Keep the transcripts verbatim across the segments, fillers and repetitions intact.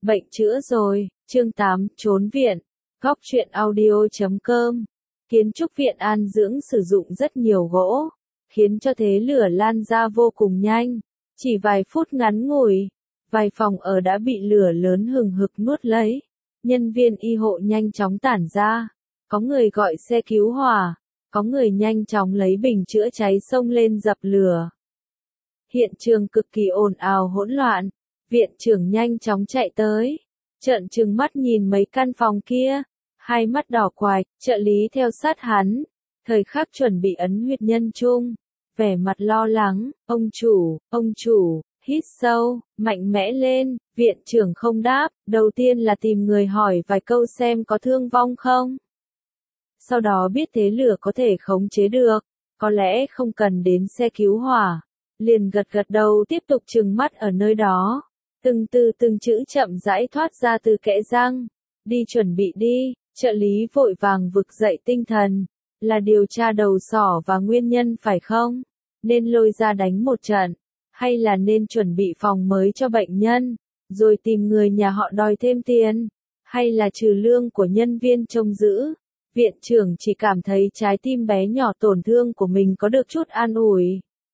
Bệnh chữa rồi, chương tám, trốn viện, góc truyện audio chấm com. Kiến trúc viện An Dưỡng sử dụng rất nhiều gỗ, khiến cho thế lửa lan ra vô cùng nhanh. Chỉ vài phút ngắn ngủi, vài phòng ở đã bị lửa lớn hừng hực nuốt lấy. Nhân viên y hộ nhanh chóng tản ra, có người gọi xe cứu hỏa, có người nhanh chóng lấy bình chữa cháy xông lên dập lửa. Hiện trường cực kỳ ồn ào hỗn loạn, viện trưởng nhanh chóng chạy tới, trợn trừng mắt nhìn mấy căn phòng kia, hai mắt đỏ quạch, trợ lý theo sát hắn, thời khắc chuẩn bị ấn huyệt nhân trung, vẻ mặt lo lắng, ông chủ, ông chủ, hít sâu, mạnh mẽ lên, viện trưởng không đáp, đầu tiên là tìm người hỏi vài câu xem có thương vong không. Sau đó biết thế lửa có thể khống chế được, có lẽ không cần đến xe cứu hỏa, liền gật gật đầu tiếp tục trừng mắt ở nơi đó. Từng từ từng chữ chậm rãi thoát ra từ kẽ răng, đi chuẩn bị đi, trợ lý vội vàng vực dậy tinh thần, là điều tra đầu sỏ và nguyên nhân phải không? Nên lôi ra đánh một trận, hay là nên chuẩn bị phòng mới cho bệnh nhân, rồi tìm người nhà họ đòi thêm tiền, hay là trừ lương của nhân viên trông giữ? Viện trưởng chỉ cảm thấy trái tim bé nhỏ tổn thương của mình có được chút an ủi.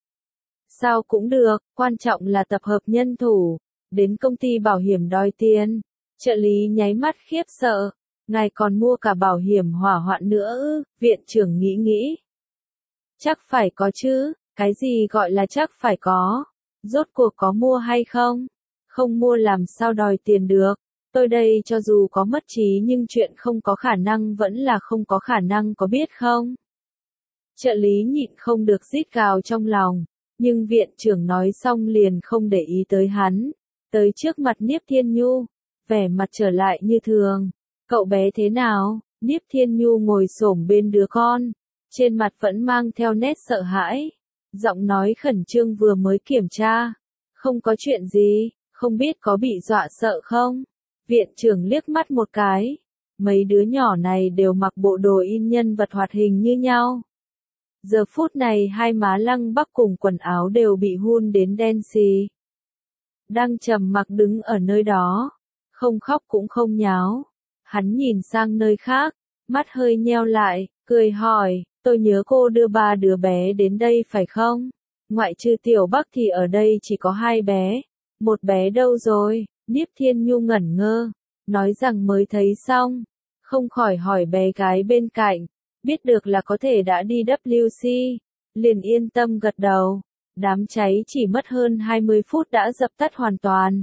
Sao cũng được, quan trọng là tập hợp nhân thủ, đến công ty bảo hiểm đòi tiền. Trợ lý nháy mắt khiếp sợ, ngài còn mua cả bảo hiểm hỏa hoạn nữa ư? Viện trưởng nghĩ nghĩ. Chắc phải có chứ, cái gì gọi là chắc phải có, rốt cuộc có mua hay không? Không mua làm sao đòi tiền được, tôi đây cho dù có mất trí nhưng chuyện không có khả năng vẫn là không có khả năng có biết không? Trợ lý nhịn không được rít gào trong lòng, nhưng viện trưởng nói xong liền không để ý tới hắn, tới trước mặt Niếp Thiên Nhu, vẻ mặt trở lại như thường. Cậu bé thế nào? Niếp Thiên Nhu ngồi xổm bên đứa con, trên mặt vẫn mang theo nét sợ hãi, giọng nói khẩn trương vừa mới kiểm tra. Không có chuyện gì, không biết có bị dọa sợ không? Viện trưởng liếc mắt một cái, mấy đứa nhỏ này đều mặc bộ đồ in nhân vật hoạt hình như nhau. Giờ phút này hai má Lăng Bắc cùng quần áo đều bị hun đến đen xì. Đang trầm mặc đứng ở nơi đó, không khóc cũng không nháo. Hắn nhìn sang nơi khác, mắt hơi nheo lại, cười hỏi, tôi nhớ cô đưa ba đứa bé đến đây phải không? Ngoại trừ Tiểu Bắc thì ở đây chỉ có hai bé, một bé đâu rồi? Niếp Thiên Nhu ngẩn ngơ, nói rằng mới thấy xong, không khỏi hỏi bé gái bên cạnh, biết được là có thể đã đi W C, liền yên tâm gật đầu. Đám cháy chỉ mất hơn hai mươi phút đã dập tắt hoàn toàn.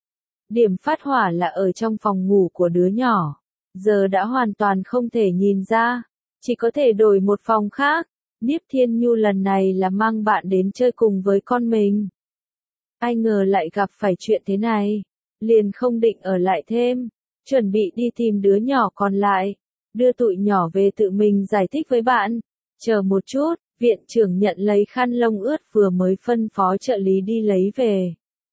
Điểm phát hỏa là ở trong phòng ngủ của đứa nhỏ, giờ đã hoàn toàn không thể nhìn ra, chỉ có thể đổi một phòng khác. Niếp Thiên Nhu lần này là mang bạn đến chơi cùng với con mình. Ai ngờ lại gặp phải chuyện thế này, liền không định ở lại thêm, chuẩn bị đi tìm đứa nhỏ còn lại, đưa tụi nhỏ về tự mình giải thích với bạn. Chờ một chút, viện trưởng nhận lấy khăn lông ướt vừa mới phân phó trợ lý đi lấy về.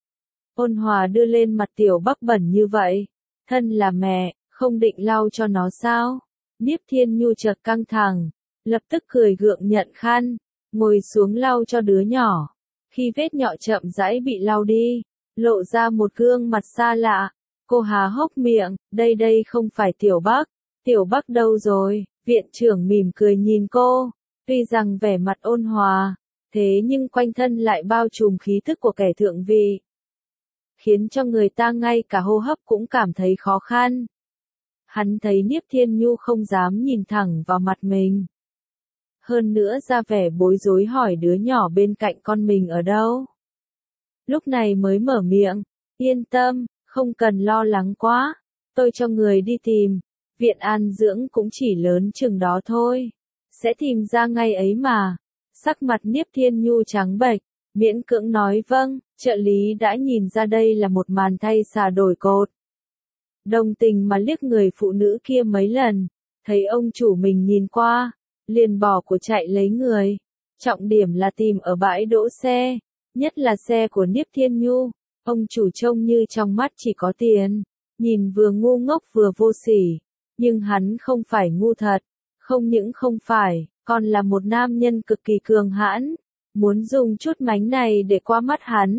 Ôn Hòa đưa lên mặt Tiểu Bắc bẩn như vậy, thân là mẹ, không định lau cho nó sao? Niếp Thiên Nhu chợt căng thẳng, lập tức cười gượng nhận khăn, ngồi xuống lau cho đứa nhỏ. Khi vết nhọ chậm rãi bị lau đi, lộ ra một gương mặt xa lạ, cô há hốc miệng, đây đây không phải Tiểu Bắc, Tiểu Bắc đâu rồi? Viện trưởng mỉm cười nhìn cô, tuy rằng vẻ mặt ôn hòa, thế nhưng quanh thân lại bao trùm khí thức của kẻ thượng vị, khiến cho người ta ngay cả hô hấp cũng cảm thấy khó khăn. Hắn thấy Niếp Thiên Nhu không dám nhìn thẳng vào mặt mình. Hơn nữa ra vẻ bối rối hỏi đứa nhỏ bên cạnh con mình ở đâu. Lúc này mới mở miệng, yên tâm, không cần lo lắng quá, tôi cho người đi tìm, viện An Dưỡng cũng chỉ lớn chừng đó thôi, sẽ tìm ra ngay ấy mà. Sắc mặt Niếp Thiên Nhu trắng bệch, miễn cưỡng nói vâng, trợ lý đã nhìn ra đây là một màn thay xà đổi cột. Đồng tình mà liếc người phụ nữ kia mấy lần, thấy ông chủ mình nhìn qua, liền bỏ của chạy lấy người. Trọng điểm là tìm ở bãi đỗ xe, nhất là xe của Niếp Thiên Nhu. Ông chủ trông như trong mắt chỉ có tiền, nhìn vừa ngu ngốc vừa vô sỉ, nhưng hắn không phải ngu thật, không những không phải, còn là một nam nhân cực kỳ cường hãn, muốn dùng chút mánh này để qua mắt hắn,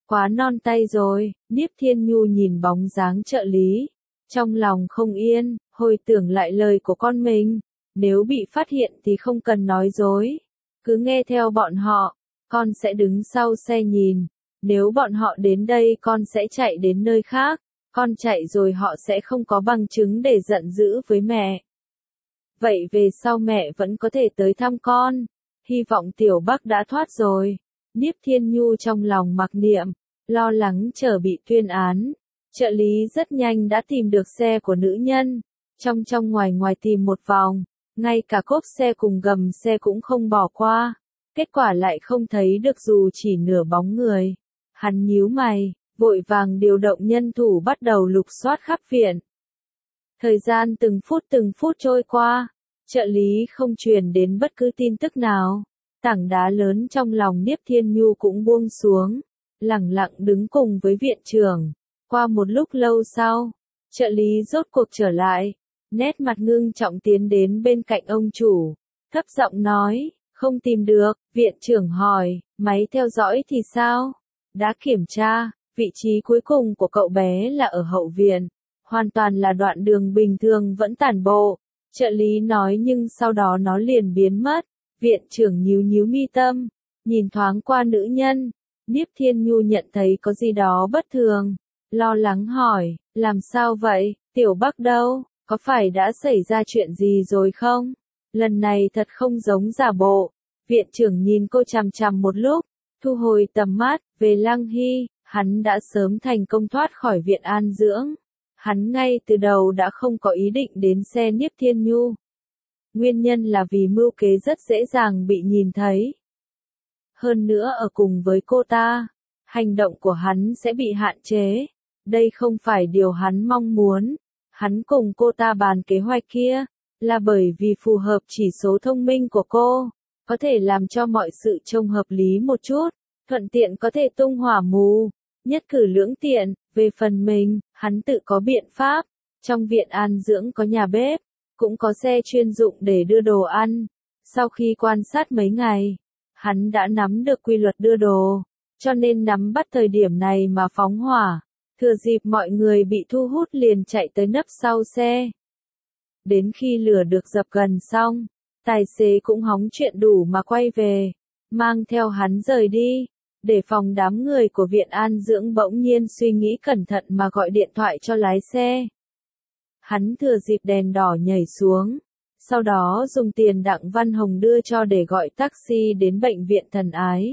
Quá non tay rồi, Niếp Thiên Nhu nhìn bóng dáng trợ lý. Trong lòng không yên, hồi tưởng lại lời của con mình. Nếu bị phát hiện thì không cần nói dối. Cứ nghe theo bọn họ, con sẽ đứng sau xe nhìn. Nếu bọn họ đến đây con sẽ chạy đến nơi khác. Con chạy rồi họ sẽ không có bằng chứng để giận dữ với mẹ. Vậy về sau mẹ vẫn có thể tới thăm con. Hy vọng Tiểu Bắc đã thoát rồi. Niếp Thiên Nhu trong lòng mặc niệm, lo lắng chờ bị tuyên án. Trợ lý rất nhanh đã tìm được xe của nữ nhân. Trong trong ngoài ngoài tìm một vòng, ngay cả cốp xe cùng gầm xe cũng không bỏ qua. Kết quả lại không thấy được dù chỉ nửa bóng người. Hắn nhíu mày, vội vàng điều động nhân thủ bắt đầu lục soát khắp viện. Thời gian từng phút từng phút trôi qua, trợ lý không truyền đến bất cứ tin tức nào. Tảng đá lớn trong lòng Niếp Thiên Nhu cũng buông xuống, lẳng lặng đứng cùng với viện trưởng. Qua một lúc lâu sau, trợ lý rốt cuộc trở lại, nét mặt ngưng trọng tiến đến bên cạnh ông chủ, thấp giọng nói, không tìm được. Viện trưởng hỏi, máy theo dõi thì sao? Đã kiểm tra, vị trí cuối cùng của cậu bé là ở hậu viện, hoàn toàn là đoạn đường bình thường vẫn tản bộ. Trợ lý nói nhưng sau đó nó liền biến mất. Viện trưởng nhíu nhíu mi tâm, nhìn thoáng qua nữ nhân. Niếp Thiên Nhu nhận thấy có gì đó bất thường, lo lắng hỏi, làm sao vậy, Tiểu Bắc đâu, có phải đã xảy ra chuyện gì rồi không? Lần này thật không giống giả bộ. Viện trưởng nhìn cô chằm chằm một lúc, thu hồi tầm mắt, về Lăng Hy, hắn đã sớm thành công thoát khỏi viện an dưỡng. Hắn ngay từ đầu đã không có ý định đến xe Niếp Thiên Nhu. Nguyên nhân là vì mưu kế rất dễ dàng bị nhìn thấy. Hơn nữa ở cùng với cô ta, hành động của hắn sẽ bị hạn chế. Đây không phải điều hắn mong muốn. Hắn cùng cô ta bàn kế hoạch kia, là bởi vì phù hợp chỉ số thông minh của cô, có thể làm cho mọi sự trông hợp lý một chút, thuận tiện có thể tung hỏa mù, nhất cử lưỡng tiện. Về phần mình, hắn tự có biện pháp. Trong viện an dưỡng có nhà bếp, cũng có xe chuyên dụng để đưa đồ ăn. Sau khi quan sát mấy ngày, hắn đã nắm được quy luật đưa đồ, cho nên nắm bắt thời điểm này mà phóng hỏa. Thừa dịp mọi người bị thu hút liền chạy tới nấp sau xe. Đến khi lửa được dập gần xong, tài xế cũng hóng chuyện đủ mà quay về, mang theo hắn rời đi. Để phòng đám người của viện an dưỡng bỗng nhiên suy nghĩ cẩn thận mà gọi điện thoại cho lái xe. Hắn thừa dịp đèn đỏ nhảy xuống, sau đó dùng tiền Đặng Văn Hồng đưa cho để gọi taxi đến bệnh viện Thần Ái.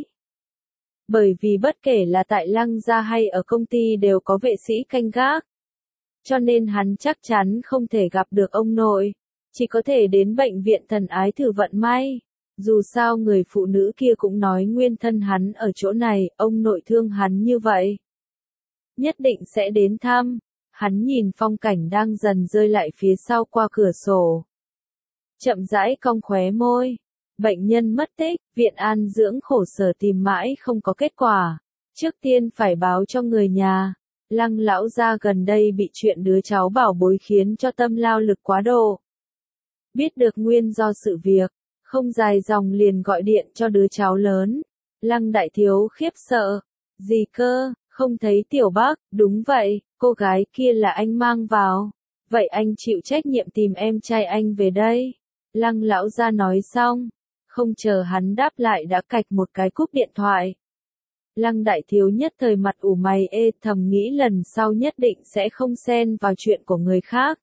Bởi vì bất kể là tại Lăng gia hay ở công ty đều có vệ sĩ canh gác, cho nên hắn chắc chắn không thể gặp được ông nội, chỉ có thể đến bệnh viện Thần Ái thử vận may. Dù sao người phụ nữ kia cũng nói nguyên thân hắn ở chỗ này, ông nội thương hắn như vậy, nhất định sẽ đến thăm. Hắn nhìn phong cảnh đang dần rơi lại phía sau qua cửa sổ, chậm rãi cong khóe môi. Bệnh nhân mất tích, viện an dưỡng khổ sở tìm mãi không có kết quả. Trước tiên phải báo cho người nhà. Lăng lão gia gần đây bị chuyện đứa cháu bảo bối khiến cho tâm lao lực quá độ. Biết được nguyên do sự việc, không dài dòng liền gọi điện cho đứa cháu lớn. Lăng đại thiếu khiếp sợ. Gì cơ, không thấy Tiểu Bắc? Đúng vậy, cô gái kia là anh mang vào. Vậy anh chịu trách nhiệm tìm em trai anh về đây. Lăng lão gia nói xong, không chờ hắn đáp lại đã cạch một cái cúp điện thoại. Lăng đại thiếu nhất thời mặt ủ mày ê, thầm nghĩ lần sau nhất định sẽ không xen vào chuyện của người khác.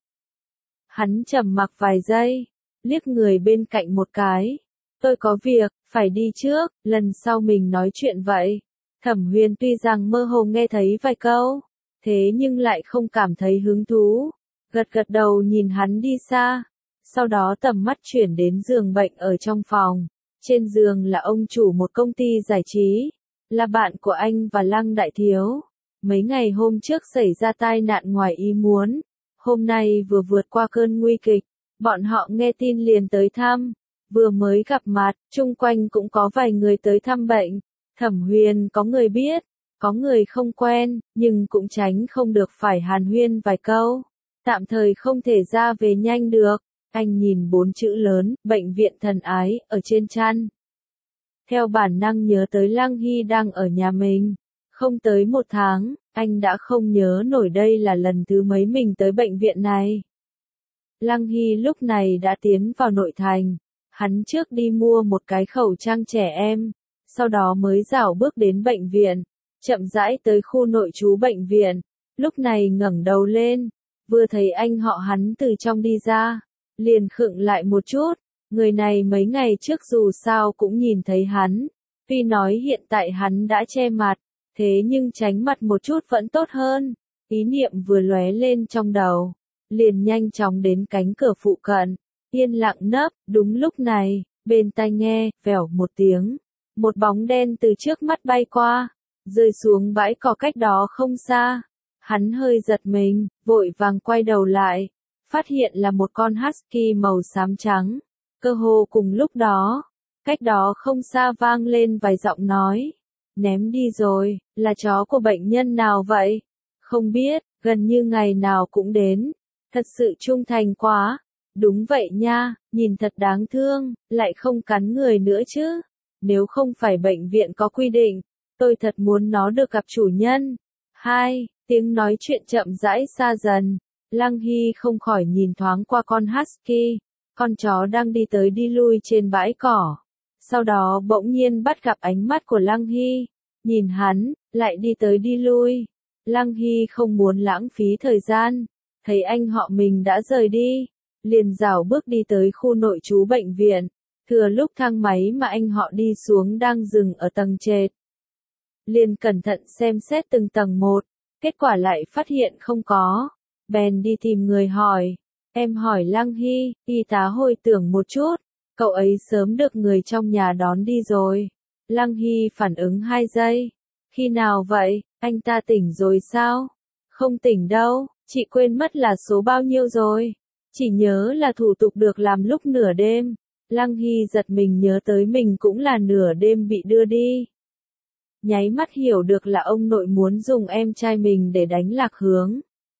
Hắn trầm mặc vài giây, liếc người bên cạnh một cái. Tôi có việc, phải đi trước, lần sau mình nói chuyện vậy. Thẩm Huyền tuy rằng mơ hồ nghe thấy vài câu, thế nhưng lại không cảm thấy hứng thú. Gật gật đầu nhìn hắn đi xa. Sau đó tầm mắt chuyển đến giường bệnh ở trong phòng. Trên giường là ông chủ một công ty giải trí, là bạn của anh và Lăng đại thiếu. Mấy ngày hôm trước xảy ra tai nạn ngoài ý muốn, hôm nay vừa vượt qua cơn nguy kịch, bọn họ nghe tin liền tới thăm. Vừa mới gặp mặt, chung quanh cũng có vài người tới thăm bệnh. Thẩm Huyền có người biết, có người không quen, nhưng cũng tránh không được phải hàn huyên vài câu. Tạm thời không thể ra về nhanh được. Anh nhìn bốn chữ lớn, bệnh viện Thần Ái, ở trên chăn. Theo bản năng nhớ tới Lăng Hy đang ở nhà mình. Không tới một tháng, anh đã không nhớ nổi đây là lần thứ mấy mình tới bệnh viện này. Lăng Hy lúc này đã tiến vào nội thành. Hắn trước đi mua một cái khẩu trang trẻ em, sau đó mới rảo bước đến bệnh viện, chậm rãi tới khu nội trú bệnh viện. Lúc này ngẩng đầu lên, vừa thấy anh họ hắn từ trong đi ra, liền khựng lại một chút. Người này mấy ngày trước dù sao cũng nhìn thấy hắn, tuy nói hiện tại hắn đã che mặt, thế nhưng tránh mặt một chút vẫn tốt hơn. Ý niệm vừa lóe lên trong đầu, liền nhanh chóng đến cánh cửa phụ cận, yên lặng nấp. Đúng lúc này, bên tai nghe, vèo một tiếng, một bóng đen từ trước mắt bay qua, rơi xuống bãi cỏ cách đó không xa. Hắn hơi giật mình, vội vàng quay đầu lại, phát hiện là một con husky màu xám trắng. Cơ hồ cùng lúc đó, cách đó không xa vang lên vài giọng nói. Ném đi rồi, là chó của bệnh nhân nào vậy? Không biết, gần như ngày nào cũng đến. Thật sự trung thành quá. Đúng vậy nha, nhìn thật đáng thương, lại không cắn người nữa chứ. Nếu không phải bệnh viện có quy định, tôi thật muốn nó được gặp chủ nhân. Hai, tiếng nói chuyện chậm rãi xa dần. Lăng Hy không khỏi nhìn thoáng qua con husky. Con chó đang đi tới đi lui trên bãi cỏ. Sau đó bỗng nhiên bắt gặp ánh mắt của Lăng Hy. Nhìn hắn, lại đi tới đi lui. Lăng Hy không muốn lãng phí thời gian. Thấy anh họ mình đã rời đi, liền rảo bước đi tới khu nội trú bệnh viện. Thừa lúc thang máy mà anh họ đi xuống đang dừng ở tầng trệt. Liền cẩn thận xem xét từng tầng một, kết quả lại phát hiện không có. Bèn đi tìm người hỏi. Em hỏi Lăng Hy, y tá hồi tưởng một chút, cậu ấy sớm được người trong nhà đón đi rồi. Lăng Hy phản ứng hai giây. Khi nào vậy, anh ta tỉnh rồi sao? Không tỉnh đâu, chị quên mất là số bao nhiêu rồi. Chỉ nhớ là thủ tục được làm lúc nửa đêm. Lăng Hy giật mình nhớ tới mình cũng là nửa đêm bị đưa đi. Nháy mắt hiểu được là ông nội muốn dùng em trai mình để đánh lạc hướng.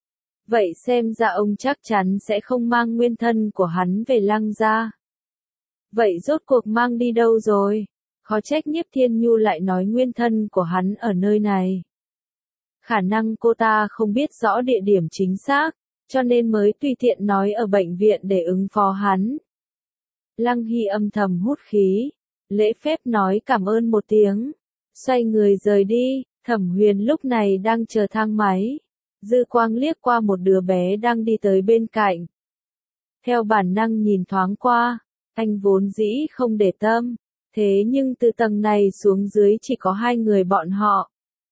Vậy xem ra ông chắc chắn sẽ không mang nguyên thân của hắn về Lăng gia. Vậy rốt cuộc mang đi đâu rồi? Khó trách Nhiếp Thiên Nhu lại nói nguyên thân của hắn ở nơi này. Khả năng cô ta không biết rõ địa điểm chính xác, cho nên mới tùy tiện nói ở bệnh viện để ứng phó hắn. Lăng Hy âm thầm hút khí, lễ phép nói cảm ơn một tiếng, xoay người rời đi. Thẩm Huyền lúc này đang chờ thang máy, dư quang liếc qua một đứa bé đang đi tới bên cạnh. Theo bản năng nhìn thoáng qua, anh vốn dĩ không để tâm, thế nhưng từ tầng này xuống dưới chỉ có hai người bọn họ.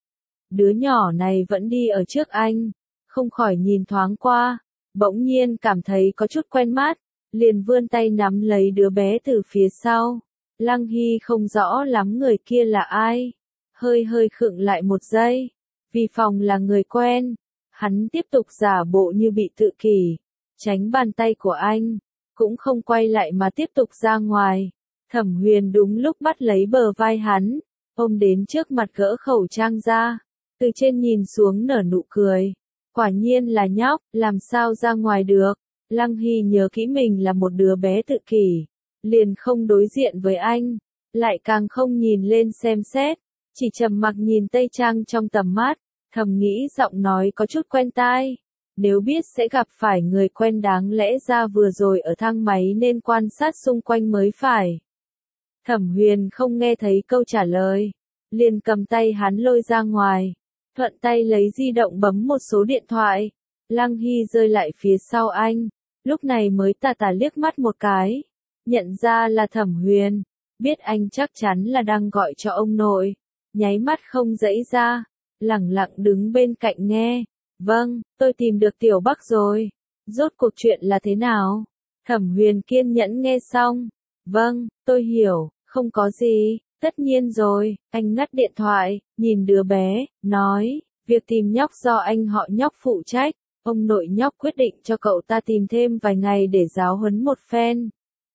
Đứa nhỏ này vẫn đi ở trước anh, không khỏi nhìn thoáng qua, bỗng nhiên cảm thấy có chút quen mắt, liền vươn tay nắm lấy đứa bé từ phía sau. Lăng Hy không rõ lắm người kia là ai, hơi hơi khựng lại một giây, vì phòng là người quen, hắn tiếp tục giả bộ như bị tự kỷ, tránh bàn tay của anh, cũng không quay lại mà tiếp tục ra ngoài. Thẩm Huyền đúng lúc bắt lấy bờ vai hắn, ôm đến trước mặt gỡ khẩu trang ra, từ trên nhìn xuống nở nụ cười. Quả nhiên là nhóc, làm sao ra ngoài được. Lăng Hy nhớ kỹ mình là một đứa bé tự kỷ, liền không đối diện với anh, lại càng không nhìn lên xem xét, chỉ trầm mặc nhìn tây trang trong tầm mắt, thầm nghĩ giọng nói có chút quen tai. Nếu biết sẽ gặp phải người quen đáng lẽ ra vừa rồi ở thang máy nên quan sát xung quanh mới phải. Thẩm Huyền không nghe thấy câu trả lời, liền cầm tay hắn lôi ra ngoài, thuận tay lấy di động bấm một số điện thoại. Lăng Hy rơi lại phía sau anh, lúc này mới tà tà liếc mắt một cái, nhận ra là Thẩm Huyền, biết anh chắc chắn là đang gọi cho ông nội, nháy mắt không dãy ra, lẳng lặng đứng bên cạnh nghe. Vâng, tôi tìm được Tiểu Bắc rồi. Rốt cuộc chuyện là thế nào? Thẩm Huyền kiên nhẫn nghe xong. Vâng, tôi hiểu, không có gì, tất nhiên rồi. Anh ngắt điện thoại, nhìn đứa bé, nói, việc tìm nhóc do anh họ nhóc phụ trách. Ông nội nhóc quyết định cho cậu ta tìm thêm vài ngày để giáo huấn một phen.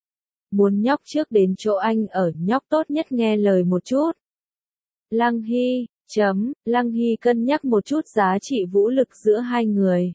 Muốn nhóc trước đến chỗ anh ở, nhóc tốt nhất nghe lời một chút. Lăng Hy, chấm, Lăng Hy cân nhắc một chút giá trị vũ lực giữa hai người.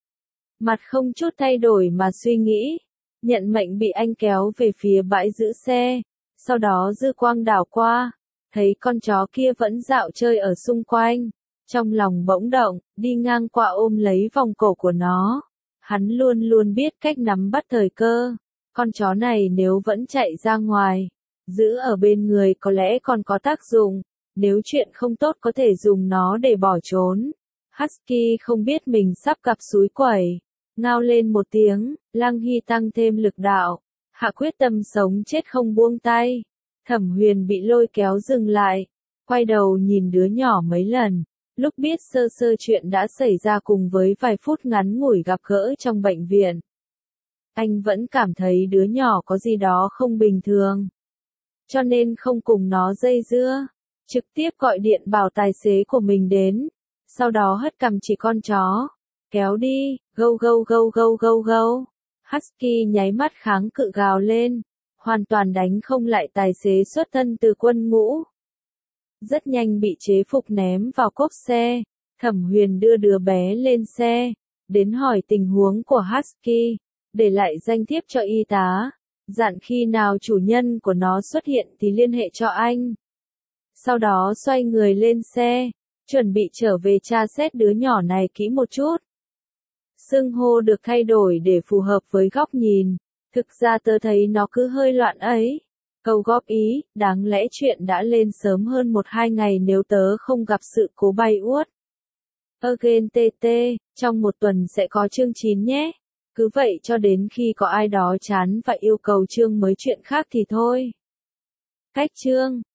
Mặt không chút thay đổi mà suy nghĩ, nhận mệnh bị anh kéo về phía bãi giữ xe, sau đó dư quang đảo qua, thấy con chó kia vẫn dạo chơi ở xung quanh. Trong lòng bỗng động, đi ngang qua ôm lấy vòng cổ của nó. Hắn luôn luôn biết cách nắm bắt thời cơ. Con chó này nếu vẫn chạy ra ngoài, giữ ở bên người có lẽ còn có tác dụng. Nếu chuyện không tốt có thể dùng nó để bỏ trốn. Husky không biết mình sắp gặp xúi quẩy. Ngao lên một tiếng, Lăng Hy tăng thêm lực đạo. Hạ quyết tâm sống chết không buông tay. Thẩm Huyền bị lôi kéo dừng lại. Quay đầu nhìn đứa nhỏ mấy lần. Lúc biết sơ sơ chuyện đã xảy ra cùng với vài phút ngắn ngủi gặp gỡ trong bệnh viện. Anh vẫn cảm thấy đứa nhỏ có gì đó không bình thường. Cho nên không cùng nó dây dưa. Trực tiếp gọi điện bảo tài xế của mình đến. Sau đó hất cằm chỉ con chó. Kéo đi, gâu gâu gâu gâu gâu gâu. Husky nháy mắt kháng cự gào lên. Hoàn toàn đánh không lại tài xế xuất thân từ quân ngũ. Rất nhanh bị chế phục ném vào cốp xe. Thẩm Huyền đưa đứa bé lên xe. Đến hỏi tình huống của Husky. Để lại danh thiếp cho y tá. Dặn khi nào chủ nhân của nó xuất hiện thì liên hệ cho anh. Sau đó xoay người lên xe. Chuẩn bị trở về tra xét đứa nhỏ này kỹ một chút. Xưng hô được thay đổi để phù hợp với góc nhìn. Thực ra tớ thấy nó cứ hơi loạn ấy. Câu góp ý, đáng lẽ chuyện đã lên sớm hơn một hai ngày nếu tớ không gặp sự cố bay uất. Again tê tê, trong một tuần sẽ có chương chín nhé. Cứ vậy cho đến khi có ai đó chán và yêu cầu chương mới chuyện khác thì thôi. Cách chương